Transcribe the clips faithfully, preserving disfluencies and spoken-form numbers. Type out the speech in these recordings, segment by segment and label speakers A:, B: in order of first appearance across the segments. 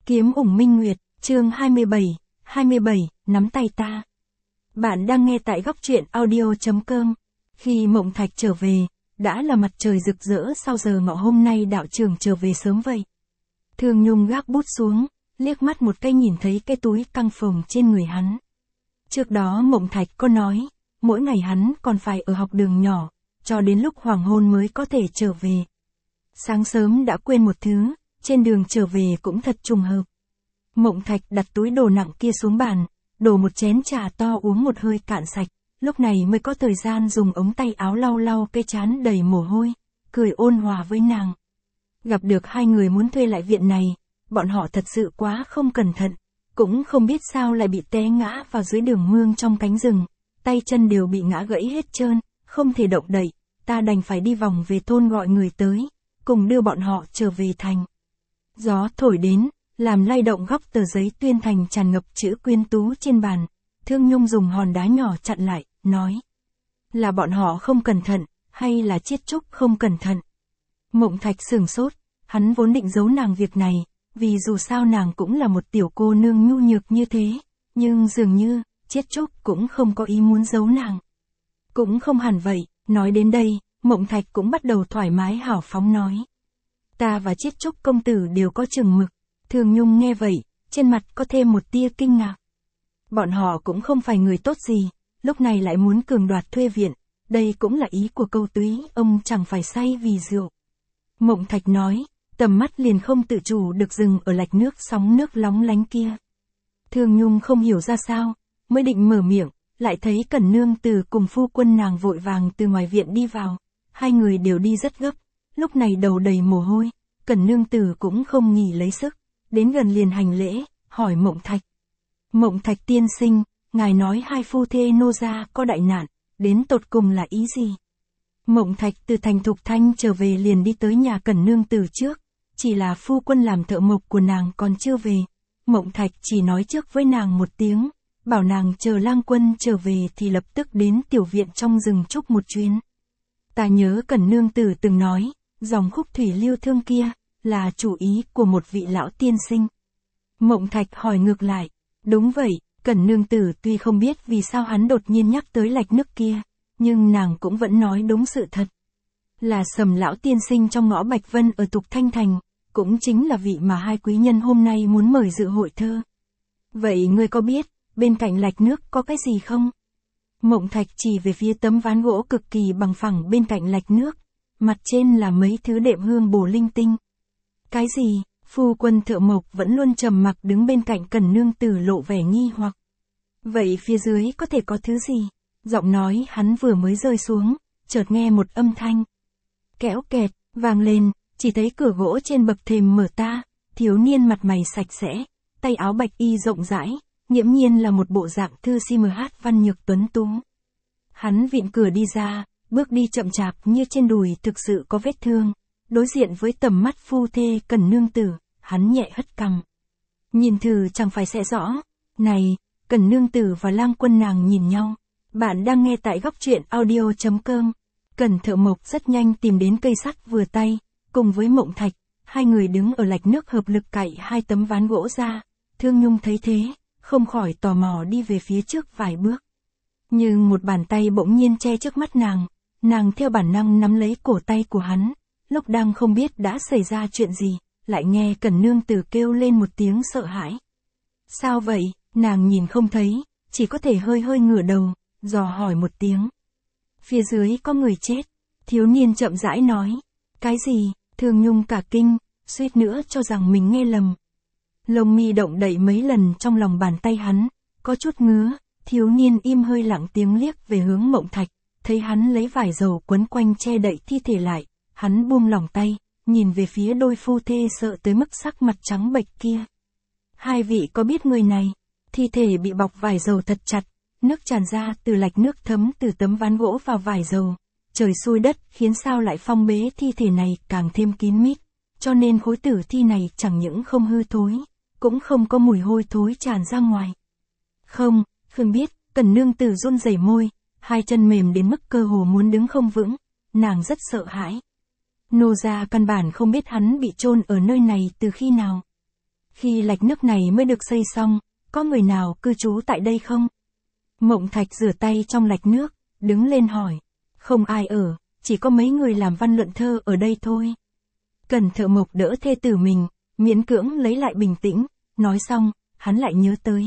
A: Kiếm ủng minh nguyệt, chương hai mươi bảy, hai mươi bảy, nắm tay ta. Bạn đang nghe tại góc truyện audio.com. Khi Mộng Thạch trở về, đã là mặt trời rực rỡ sau giờ ngọ hôm nay đạo trưởng trở về sớm vậy. Thương Nhung gác bút xuống, liếc mắt một cái nhìn thấy cái túi căng phồng trên người hắn. Trước đó Mộng Thạch có nói, mỗi ngày hắn còn phải ở học đường nhỏ, cho đến lúc hoàng hôn mới có thể trở về. Sáng sớm đã quên một thứ, trên đường trở về cũng thật trùng hợp. Mộng Thạch đặt túi đồ nặng kia xuống bàn, đổ một chén trà to uống một hơi cạn sạch, lúc này mới có thời gian dùng ống tay áo lau lau cái trán đầy mồ hôi, cười ôn hòa với nàng. Gặp được hai người muốn thuê lại viện này, bọn họ thật sự quá không cẩn thận, cũng không biết sao lại bị té ngã vào dưới đường mương trong cánh rừng, tay chân đều bị ngã gãy hết trơn, không thể động đậy, ta đành phải đi vòng về thôn gọi người tới, cùng đưa bọn họ trở về thành. Gió thổi đến, làm lay động góc tờ giấy tuyên thành tràn ngập chữ Quyên Tú trên bàn. Thương Nhung dùng hòn đá nhỏ chặn lại, nói. Là bọn họ không cẩn thận, hay là Chiết Trúc không cẩn thận? Mộng Thạch sửng sốt, hắn vốn định giấu nàng việc này, vì dù sao nàng cũng là một tiểu cô nương nhu nhược như thế, nhưng dường như, Chiết Trúc cũng không có ý muốn giấu nàng. Cũng không hẳn vậy, nói đến đây, Mộng Thạch cũng bắt đầu thoải mái hào phóng nói. Ta và Chiết Trúc công tử đều có chừng mực. Thương Nhung nghe vậy, trên mặt có thêm một tia kinh ngạc. Bọn họ cũng không phải người tốt gì, lúc này lại muốn cường đoạt thuê viện, đây cũng là ý của câu túy, ông chẳng phải say vì rượu. Mộng Thạch nói, tầm mắt liền không tự chủ được dừng ở lạch nước sóng nước lóng lánh kia. Thương Nhung không hiểu ra sao, mới định mở miệng, lại thấy Cẩn Nương Tử cùng phu quân nàng vội vàng từ ngoài viện đi vào, hai người đều đi rất gấp, lúc này đầu đầy mồ hôi, Cẩn Nương Tử cũng không nghỉ lấy sức. Đến gần liền hành lễ, hỏi Mộng Thạch. Mộng Thạch tiên sinh, ngài nói hai phu thê nô gia có đại nạn, đến tột cùng là ý gì? Mộng Thạch từ thành Thục Thanh trở về liền đi tới nhà Cẩn Nương Tử trước, chỉ là phu quân làm thợ mộc của nàng còn chưa về. Mộng Thạch chỉ nói trước với nàng một tiếng, bảo nàng chờ lang quân trở về thì lập tức đến tiểu viện trong rừng trúc một chuyến. Ta nhớ Cẩn Nương Tử từng nói, dòng khúc thủy lưu thương kia, là chủ ý của một vị lão tiên sinh. Mộng Thạch hỏi ngược lại, đúng vậy, Cẩn Nương Tử tuy không biết vì sao hắn đột nhiên nhắc tới lạch nước kia, nhưng nàng cũng vẫn nói đúng sự thật. Là Sầm lão tiên sinh trong ngõ Bạch Vân ở Thục Thanh Thành, cũng chính là vị mà hai quý nhân hôm nay muốn mời dự hội thơ. Vậy ngươi có biết, bên cạnh lạch nước có cái gì không? Mộng Thạch chỉ về phía tấm ván gỗ cực kỳ bằng phẳng bên cạnh lạch nước, mặt trên là mấy thứ đệm hương bổ linh tinh. Cái gì? Phu quân thợ mộc vẫn luôn trầm mặc đứng bên cạnh Cẩn Nương Tử lộ vẻ nghi hoặc. Vậy phía dưới có thể có thứ gì? Giọng nói hắn vừa mới rơi xuống, chợt nghe một âm thanh. Kéo kẹt, vang lên, chỉ thấy cửa gỗ trên bậc thềm mở ta, thiếu niên mặt mày sạch sẽ, tay áo bạch y rộng rãi, nghiễm nhiên là một bộ dạng thư si mờ hát văn nhược tuấn tú. Hắn vịn cửa đi ra, bước đi chậm chạp như trên đùi thực sự có vết thương. Đối diện với tầm mắt phu thê Cẩn Nương Tử, hắn nhẹ hất cằm. Nhìn thử chẳng phải sẽ rõ. Này, Cẩn Nương Tử và lang quân nàng nhìn nhau. Bạn đang nghe tại góc truyện audio.com. Cẩn thợ mộc rất nhanh tìm đến cây sắt vừa tay, cùng với Mộng Thạch, hai người đứng ở lạch nước hợp lực cạy hai tấm ván gỗ ra. Thương Nhung thấy thế, không khỏi tò mò đi về phía trước vài bước. Nhưng một bàn tay bỗng nhiên che trước mắt nàng, nàng theo bản năng nắm lấy cổ tay của hắn. Lúc đang không biết đã xảy ra chuyện gì, lại nghe Cẩn Nương Tử kêu lên một tiếng sợ hãi. Sao vậy? Nàng nhìn không thấy, chỉ có thể hơi hơi ngửa đầu, dò hỏi một tiếng. Phía dưới có người chết. Thiếu niên chậm rãi nói. Cái gì? Thương Nhung cả kinh, suýt nữa cho rằng mình nghe lầm. Lông mi động đậy mấy lần trong lòng bàn tay hắn, có chút ngứa. Thiếu niên im hơi lặng tiếng liếc về hướng Mộng Thạch, thấy hắn lấy vải dầu quấn quanh che đậy thi thể lại. Hắn buông lỏng tay, nhìn về phía đôi phu thê sợ tới mức sắc mặt trắng bệch kia. Hai vị có biết người này? Thi thể bị bọc vải dầu thật chặt, nước tràn ra từ lạch nước thấm từ tấm ván gỗ vào vải dầu. Trời xui đất khiến sao lại phong bế thi thể này càng thêm kín mít, cho nên khối tử thi này chẳng những không hư thối, cũng không có mùi hôi thối tràn ra ngoài. Không, không biết, Cẩn Nương Tử run rẩy môi, hai chân mềm đến mức cơ hồ muốn đứng không vững, nàng rất sợ hãi. Nô gia căn bản không biết hắn bị chôn ở nơi này từ khi nào. Khi lạch nước này mới được xây xong, có người nào cư trú tại đây không? Mộng Thạch rửa tay trong lạch nước, đứng lên hỏi. Không ai ở, chỉ có mấy người làm văn luận thơ ở đây thôi. Cẩn Thợ Mộc đỡ thê tử mình, miễn cưỡng lấy lại bình tĩnh, nói xong, hắn lại nhớ tới.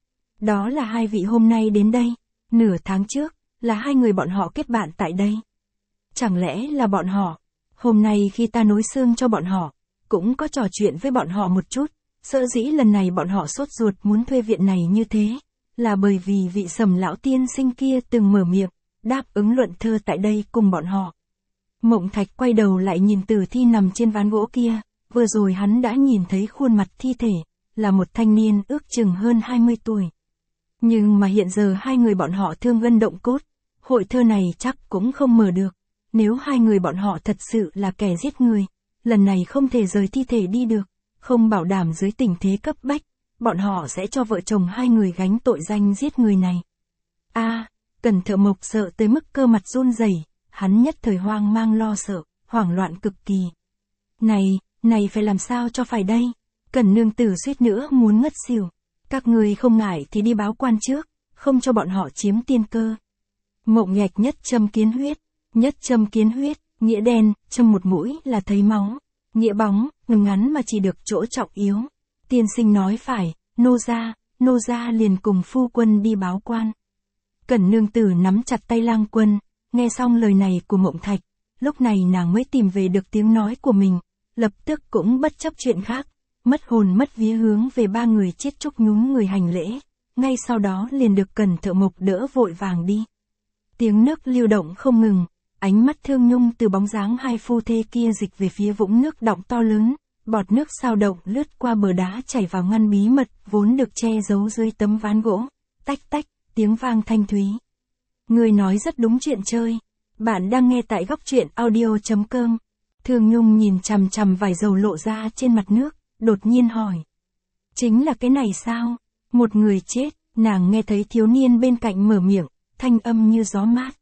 A: Đó là hai vị hôm nay đến đây, nửa tháng trước, là hai người bọn họ kết bạn tại đây. Chẳng lẽ là bọn họ? Hôm nay khi ta nối xương cho bọn họ, cũng có trò chuyện với bọn họ một chút, sợ dĩ lần này bọn họ sốt ruột muốn thuê viện này như thế, là bởi vì vị Sầm lão tiên sinh kia từng mở miệng, đáp ứng luận thơ tại đây cùng bọn họ. Mộng Thạch quay đầu lại nhìn Tử thi nằm trên ván gỗ kia, vừa rồi hắn đã nhìn thấy khuôn mặt thi thể, là một thanh niên ước chừng hơn hai mươi tuổi. Nhưng mà hiện giờ hai người bọn họ thương gân động cốt, hội thơ này chắc cũng không mở được. Nếu hai người bọn họ thật sự là kẻ giết người, lần này không thể rời thi thể đi được, không bảo đảm dưới tình thế cấp bách, bọn họ sẽ cho vợ chồng hai người gánh tội danh giết người này. A, à, Cẩn Thợ Mộc sợ tới mức cơ mặt run rẩy, hắn nhất thời hoang mang lo sợ, hoảng loạn cực kỳ. Này, này phải làm sao cho phải đây? Cẩn nương tử suýt nữa muốn ngất xỉu. Các người không ngại thì đi báo quan trước, không cho bọn họ chiếm tiên cơ. Mộng Nhạch nhất châm kiến huyết, nhất châm kiến huyết, nghĩa đen, châm một mũi là thấy máu, nghĩa bóng, ngừng ngắn mà chỉ được chỗ trọng yếu. Tiên sinh nói phải, nô gia, nô gia liền cùng phu quân đi báo quan. Cẩn nương tử nắm chặt tay Lang Quân, nghe xong lời này của Mộng Thạch, lúc này nàng mới tìm về được tiếng nói của mình, lập tức cũng bất chấp chuyện khác, mất hồn mất vía hướng về ba người chết chúc nhún người hành lễ, ngay sau đó liền được Cẩn Thợ Mộc đỡ vội vàng đi. Tiếng nước lưu động không ngừng, ánh mắt Thương Nhung từ bóng dáng hai phu thê kia dịch về phía vũng nước đọng to lớn, bọt nước sao động lướt qua bờ đá chảy vào ngăn bí mật vốn được che giấu dưới tấm ván gỗ, tách tách, tiếng vang thanh thúy. Người nói rất đúng chuyện chơi. Bạn đang nghe tại góc truyện audio.com. Thương Nhung nhìn chằm chằm vải dầu lộ ra trên mặt nước, đột nhiên hỏi. Chính là cái này sao? Một người chết, nàng nghe thấy thiếu niên bên cạnh mở miệng, thanh âm như gió mát.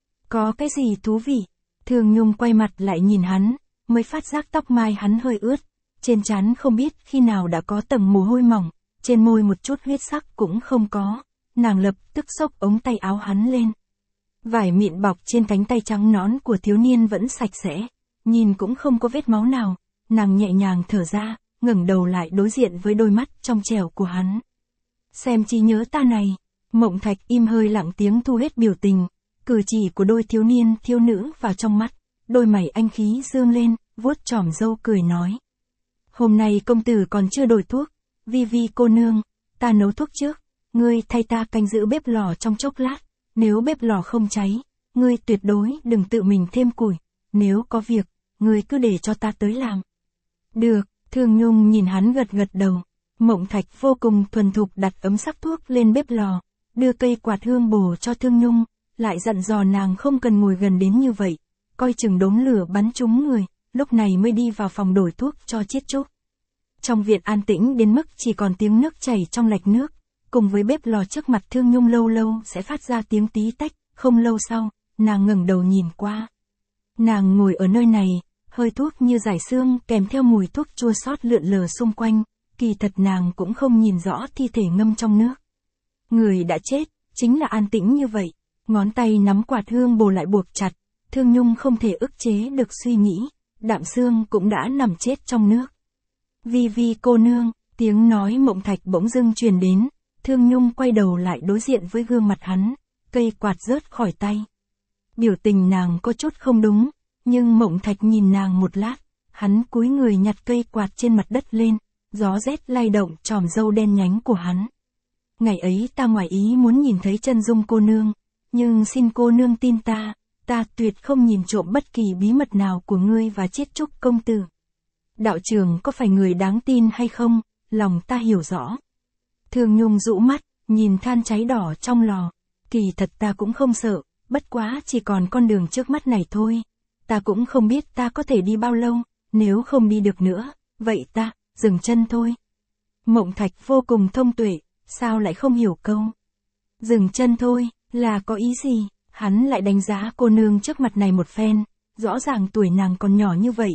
A: Có cái gì thú vị? Thương Nhung quay mặt lại nhìn hắn, mới phát giác tóc mai hắn hơi ướt, trên trán không biết khi nào đã có tầng mồ hôi mỏng, trên môi một chút huyết sắc cũng không có, nàng lập tức xốc ống tay áo hắn lên. Vải mịn bọc trên cánh tay trắng nõn của thiếu niên vẫn sạch sẽ, nhìn cũng không có vết máu nào, nàng nhẹ nhàng thở ra, ngẩng đầu lại đối diện với đôi mắt trong trẻo của hắn. Xem chi nhớ ta này, Mộng Thạch im hơi lặng tiếng thu hết biểu tình, cử chỉ của đôi thiếu niên thiếu nữ vào trong mắt, đôi mày anh khí dương lên, vuốt chòm râu cười nói. Hôm nay công tử còn chưa đổi thuốc, Vi Vi cô nương, ta nấu thuốc trước, ngươi thay ta canh giữ bếp lò trong chốc lát, nếu bếp lò không cháy, ngươi tuyệt đối đừng tự mình thêm củi, nếu có việc, ngươi cứ để cho ta tới làm. Được, Thương Nhung nhìn hắn gật gật đầu, Mộng Thạch vô cùng thuần thục đặt ấm sắc thuốc lên bếp lò, đưa cây quạt hương bổ cho Thương Nhung, lại dặn dò nàng không cần ngồi gần đến như vậy, coi chừng đống lửa bắn trúng người, lúc này mới đi vào phòng đổi thuốc cho Chiết Trúc. Trong viện an tĩnh đến mức chỉ còn tiếng nước chảy trong lạch nước, cùng với bếp lò trước mặt Thương Nhung lâu lâu sẽ phát ra tiếng tí tách, không lâu sau, nàng ngẩng đầu nhìn qua. Nàng ngồi ở nơi này, hơi thuốc như giải xương kèm theo mùi thuốc chua xót lượn lờ xung quanh, kỳ thật nàng cũng không nhìn rõ thi thể ngâm trong nước. Người đã chết, chính là an tĩnh như vậy, ngón tay nắm quạt hương bồ lại buộc chặt, Thương Nhung không thể ức chế được suy nghĩ, Đạm Xương cũng đã nằm chết trong nước. Vi Vi cô nương, tiếng nói Mộng Thạch bỗng dưng truyền đến, Thương Nhung quay đầu lại đối diện với gương mặt hắn, cây quạt rớt khỏi tay. Biểu tình nàng có chút không đúng, nhưng Mộng Thạch nhìn nàng một lát, hắn cúi người nhặt cây quạt trên mặt đất lên, gió rét lay động chòm râu đen nhánh của hắn. Ngày ấy ta ngoài ý muốn nhìn thấy chân dung cô nương, nhưng xin cô nương tin ta, ta tuyệt không nhìn trộm bất kỳ bí mật nào của ngươi và Chiết Trúc công tử. Đạo trưởng có phải người đáng tin hay không, lòng ta hiểu rõ. Thương Nhung rũ mắt, nhìn than cháy đỏ trong lò, kỳ thật ta cũng không sợ, bất quá chỉ còn con đường trước mắt này thôi, ta cũng không biết ta có thể đi bao lâu, nếu không đi được nữa, vậy ta, dừng chân thôi. Mộng Thạch vô cùng thông tuệ, sao lại không hiểu câu dừng chân thôi, là có ý gì? Hắn lại đánh giá cô nương trước mặt này một phen, rõ ràng tuổi nàng còn nhỏ như vậy,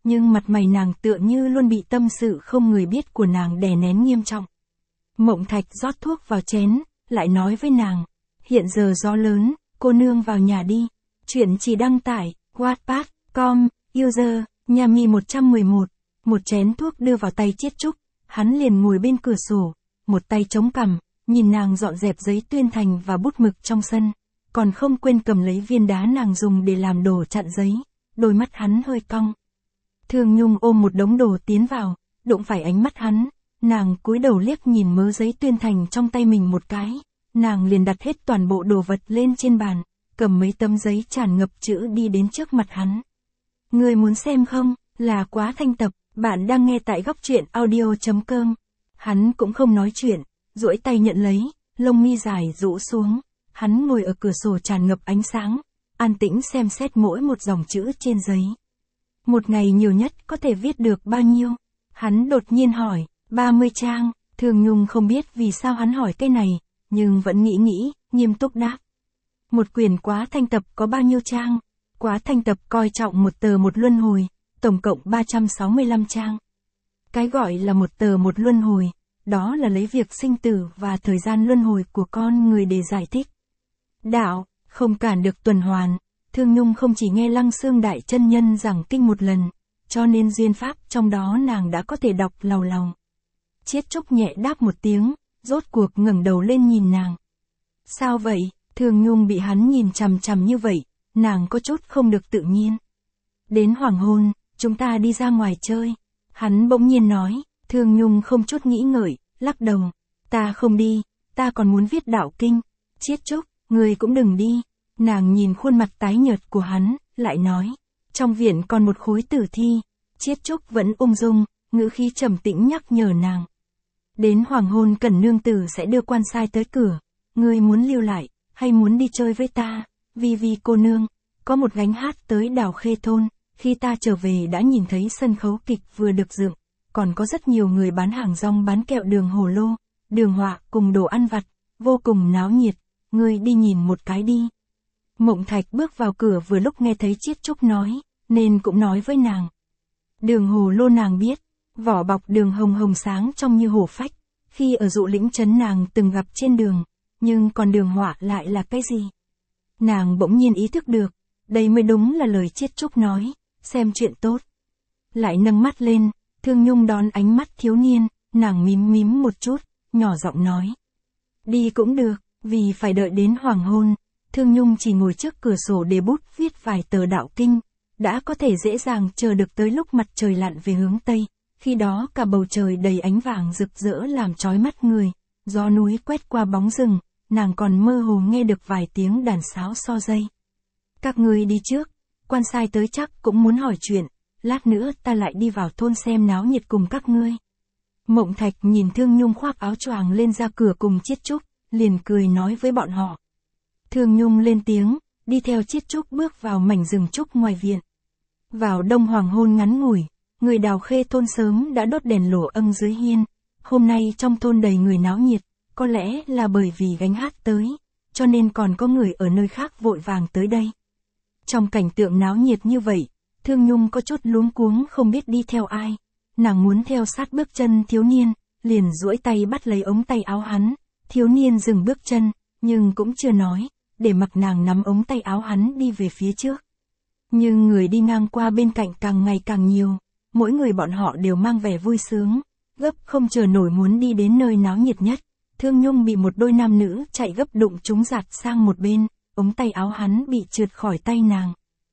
A: nhưng mặt mày nàng tựa như luôn bị tâm sự không người biết của nàng đè nén nghiêm trọng. Mộng Thạch rót thuốc vào chén, lại nói với nàng, hiện giờ gió lớn, cô nương vào nhà đi. Chuyện chỉ đăng tải, wattpad chấm com, user, Nhami một trăm mười một, một chén thuốc đưa vào tay Chiết Trúc, hắn liền ngồi bên cửa sổ, một tay chống cằm, nhìn nàng dọn dẹp giấy tuyên thành và bút mực trong sân, còn không quên cầm lấy viên đá nàng dùng để làm đồ chặn giấy, đôi mắt hắn hơi cong. Thương Nhung ôm một đống đồ tiến vào, đụng phải ánh mắt hắn, nàng cúi đầu liếc nhìn mớ giấy tuyên thành trong tay mình một cái, nàng liền đặt hết toàn bộ đồ vật lên trên bàn, cầm mấy tấm giấy tràn ngập chữ đi đến trước mặt hắn. Người muốn xem không, là Quá Thanh tập, bạn đang nghe tại góc truyện audio chấm com. Hắn cũng không nói chuyện, duỗi tay nhận lấy, lông mi dài rũ xuống, hắn ngồi ở cửa sổ tràn ngập ánh sáng, an tĩnh xem xét mỗi một dòng chữ trên giấy. Một ngày nhiều nhất có thể viết được bao nhiêu? Hắn đột nhiên hỏi, ba mươi trang, Thương Nhung không biết vì sao hắn hỏi cái này, nhưng vẫn nghĩ nghĩ, nghiêm túc đáp. Một quyển Quá Thanh tập có bao nhiêu trang? Quá Thanh tập coi trọng một tờ một luân hồi, tổng cộng ba trăm sáu mươi lăm trang. Cái gọi là một tờ một luân hồi, đó là lấy việc sinh tử và thời gian luân hồi của con người để giải thích. Đạo, không cản được tuần hoàn, Thương Nhung không chỉ nghe Lăng Xương Đại chân nhân giảng kinh một lần, cho nên duyên pháp trong đó nàng đã có thể đọc lầu lầu. Chiết Trúc nhẹ đáp một tiếng, rốt cuộc ngẩng đầu lên nhìn nàng. Sao vậy? Thương Nhung bị hắn nhìn chằm chằm như vậy, nàng có chút không được tự nhiên. Đến hoàng hôn, chúng ta đi ra ngoài chơi. Hắn bỗng nhiên nói, Thương Nhung không chút nghĩ ngợi, lắc đầu. Ta không đi, ta còn muốn viết đạo kinh. Chiết Trúc, người cũng đừng đi. Nàng nhìn khuôn mặt tái nhợt của hắn, lại nói. Trong viện còn một khối tử thi. Chiết Trúc vẫn ung dung, ngữ khí trầm tĩnh nhắc nhở nàng. Đến hoàng hôn Cẩn nương tử sẽ đưa quan sai tới cửa. Ngươi muốn lưu lại, hay muốn đi chơi với ta? Vi Vi cô nương, có một gánh hát tới Đào Khê thôn, khi ta trở về đã nhìn thấy sân khấu kịch vừa được dựng, còn có rất nhiều người bán hàng rong bán kẹo đường hồ lô, đường họa cùng đồ ăn vặt, vô cùng náo nhiệt, ngươi đi nhìn một cái đi. Mộng Thạch bước vào cửa vừa lúc nghe thấy Chiết Trúc nói, nên cũng nói với nàng. Đường hồ lô nàng biết, vỏ bọc đường hồng hồng sáng trong như hổ phách, khi ở Dụ Lĩnh trấn nàng từng gặp trên đường, nhưng còn đường họa lại là cái gì? Nàng bỗng nhiên ý thức được, đây mới đúng là lời Chiết Trúc nói, xem chuyện tốt. Lại nâng mắt lên, Thương Nhung đón ánh mắt thiếu niên, nàng mím mím một chút, nhỏ giọng nói. Đi cũng được, vì phải đợi đến hoàng hôn, Thương Nhung chỉ ngồi trước cửa sổ để bút viết vài tờ đạo kinh, đã có thể dễ dàng chờ được tới lúc mặt trời lặn về hướng Tây, khi đó cả bầu trời đầy ánh vàng rực rỡ làm chói mắt người, gió núi quét qua bóng rừng, nàng còn mơ hồ nghe được vài tiếng đàn sáo so dây. Các ngươi đi trước, quan sai tới chắc cũng muốn hỏi chuyện, lát nữa ta lại đi vào thôn xem náo nhiệt cùng các ngươi. Mộng Thạch nhìn Thương Nhung khoác áo choàng lên ra cửa cùng Chiết Trúc, liền cười nói với bọn họ. Thương Nhung lên tiếng, đi theo Chiết Trúc bước vào mảnh rừng trúc ngoài viện. Vào đông hoàng hôn ngắn ngủi, người Đào Khê thôn sớm đã đốt đèn lổ âng dưới hiên, hôm nay trong thôn đầy người náo nhiệt, có lẽ là bởi vì gánh hát tới, cho nên còn có người ở nơi khác vội vàng tới đây. Trong cảnh tượng náo nhiệt như vậy, Thương Nhung có chút luống cuống không biết đi theo ai, nàng muốn theo sát bước chân thiếu niên, liền duỗi tay bắt lấy ống tay áo hắn, thiếu niên dừng bước chân, nhưng cũng chưa nói, để mặc nàng nắm ống tay áo hắn đi về phía trước. Nhưng người đi ngang qua bên cạnh càng ngày càng nhiều, mỗi người bọn họ đều mang vẻ vui sướng, gấp không chờ nổi muốn đi đến nơi náo nhiệt nhất. Thương Nhung bị một đôi nam nữ chạy gấp đụng chúng giạt sang một bên, ống tay áo hắn bị trượt khỏi tay nàng.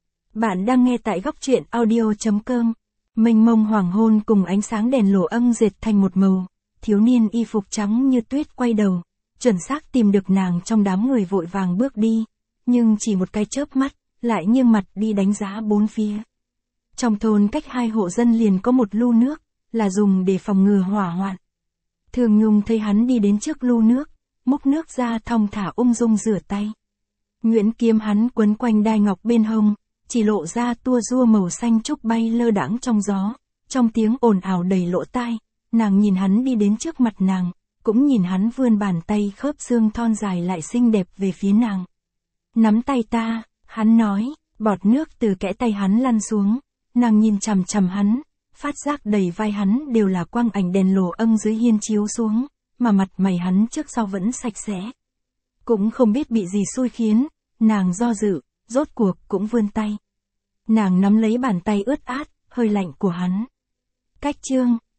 A: Bạn đang nghe tại góc truyện audio chấm com. Mênh mông hoàng hôn cùng ánh sáng đèn lổ âng dệt thành một màu, thiếu niên y phục trắng như tuyết quay đầu, chuẩn xác tìm được nàng trong đám người vội vàng bước đi, nhưng chỉ một cái chớp mắt, lại nghiêng mặt đi đánh giá bốn phía. Trong thôn cách hai hộ dân liền có một lu nước, là dùng để phòng ngừa hỏa hoạn. Thương Nhung thấy hắn đi đến trước lu nước, múc nước ra thong thả ung dung rửa tay. Nhuyễn kiếm hắn quấn quanh đai ngọc bên hông, chỉ lộ ra tua rua màu xanh trúc bay lơ đãng trong gió, trong tiếng ồn ào đầy lỗ tai, nàng nhìn hắn đi đến trước mặt nàng, cũng nhìn hắn vươn bàn tay khớp xương thon dài lại xinh đẹp về phía nàng. Nắm tay ta, hắn nói, bọt nước từ kẽ tay hắn lăn xuống, nàng nhìn chằm chằm hắn, phát giác đầy vai hắn đều là quang ảnh đèn lồ âm dưới hiên chiếu xuống, mà mặt mày hắn trước sau vẫn sạch sẽ. Cũng không biết bị gì xui khiến, nàng do dự, rốt cuộc cũng vươn tay. Nàng nắm lấy bàn tay ướt át, hơi lạnh của hắn. Cách chương